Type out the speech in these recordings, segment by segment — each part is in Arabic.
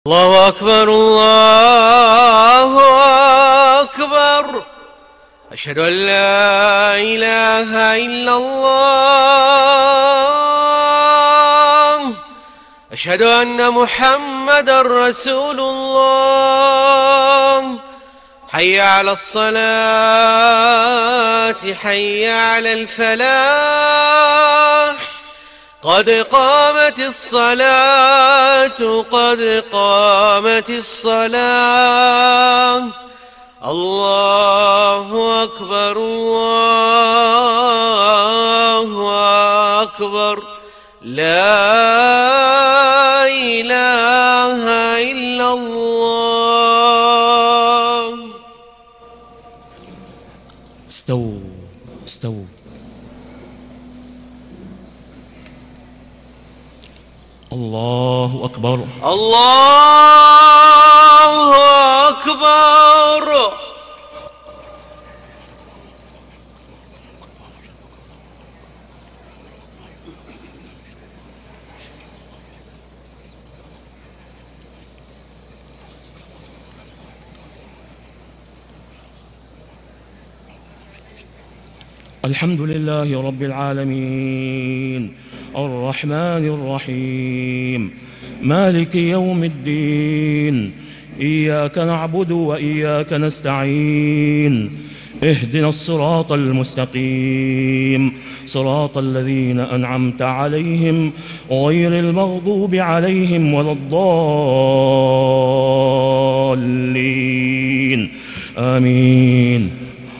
الله أكبر الله أكبر. أشهد أن لا إله إلا الله. أشهد أن محمدًا رسول الله. حي على الصلاة حي على الفلاح. قد قامت الصلاة قد قامت الصلاة. الله أكبر الله أكبر. لا إله إلا الله. استووا استووا. الله أكبر الله أكبر. الحمد لله رب العالمين الرحمن الرحيم مالك يوم الدين. إياك نعبد وإياك نستعين. اهدنا الصراط المستقيم صراط الذين أنعمت عليهم غير المغضوب عليهم ولا الضالين آمين.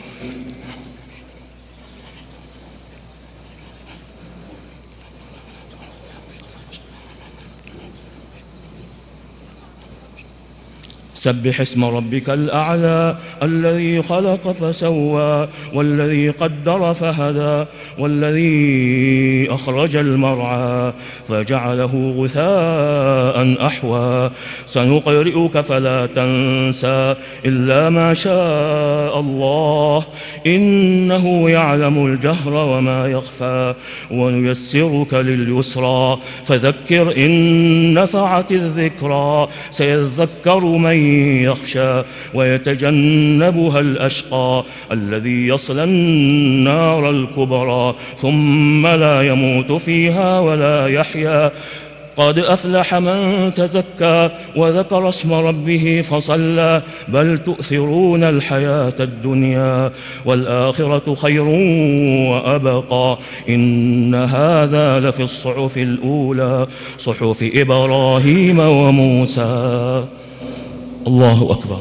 سبح اسم ربك الأعلى الذي خلق فسوى والذي قدر فهدى والذي أخرج المرعى فجعله غثاء أحوى. سنقرئك فلا تنسى إلا ما شاء الله إنه يعلم الجهر وما يخفى. ونيسرك لليسرى فذكر إن نفعت الذكرى. سيذكر من يخشى ويتجنبها الأشقى الذي يصلى النار الكبرى ثم لا يموت فيها ولا يحيا. قد أفلح من تزكى وذكر اسم ربه فصلى. بل تؤثرون الحياة الدنيا والآخرة خير وأبقى. إن هذا لفي الصحف الأولى صحف إبراهيم وموسى. الله أكبر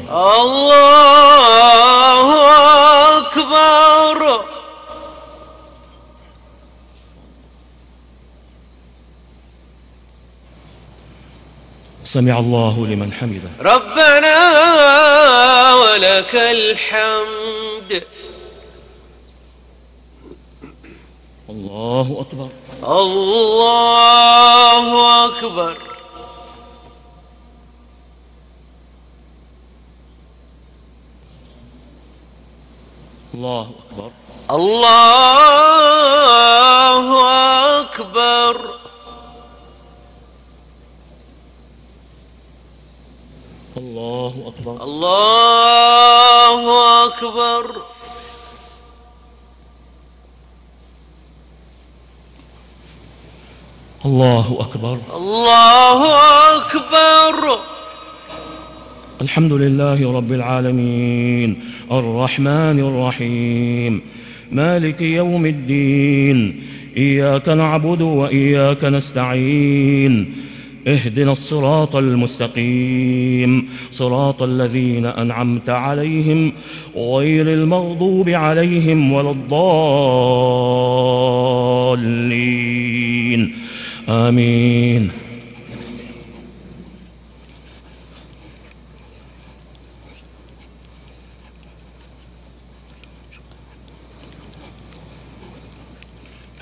الله أكبر. سمع الله لمن حمده. ربنا ولك الحمد. الله أكبر الله أكبر. الله أكبر الله أكبر. الله أكبر الله أكبر. الله أكبر الله أكبر. الحمد لله رب العالمين الرحمن الرحيم مالك يوم الدين. إياك نعبد وإياك نستعين. اهدنا الصراط المستقيم صراط الذين أنعمت عليهم غير المغضوب عليهم ولا الضالين آمين.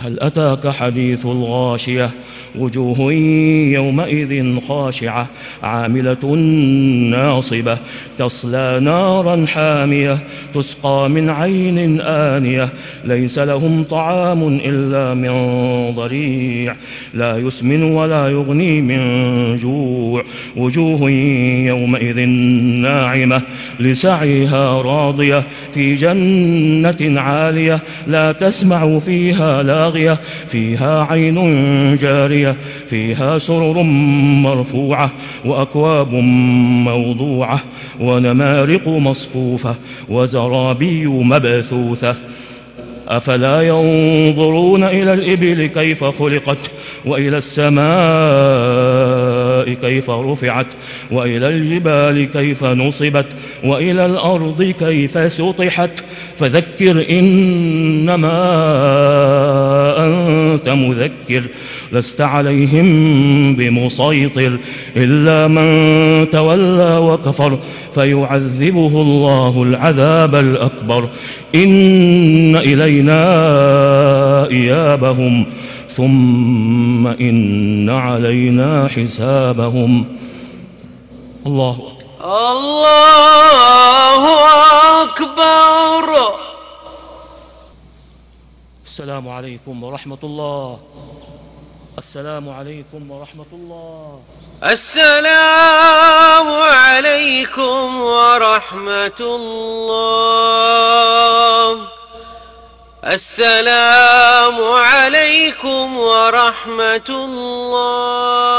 هل أتاك حديث الغاشية وجوه يومئذ خاشعة عاملة ناصبة تصلى نارا حامية تسقى من عين آنية ليس لهم طعام إلا من ضريع لا يسمن ولا يغني من جوع وجوه يومئذ ناعمة لسعيها راضية في جنة عالية لا تسمع فيها لاغية فيها عين جارية فيها سرر مرفوعة وأكواب موضوعة ونمارق مصفوفة وزرابي مبثوثة أفلا ينظرون إلى الإبل كيف خلقت وإلى السماء كيف رفعت وإلى الجبال كيف نصبت وإلى الأرض كيف سطحت فذكر إنما أنت مذكر لست عليهم بمسيطر إلا من تولى وكفر فيعذبه الله العذاب الأكبر إن إلينا إيابهم ثم إن علينا حسابهم. الله أكبر. الله أكبر. السلام عليكم ورحمة الله. السلام عليكم ورحمة الله. السلام عليكم ورحمة الله. السلام عليكم ورحمة الله.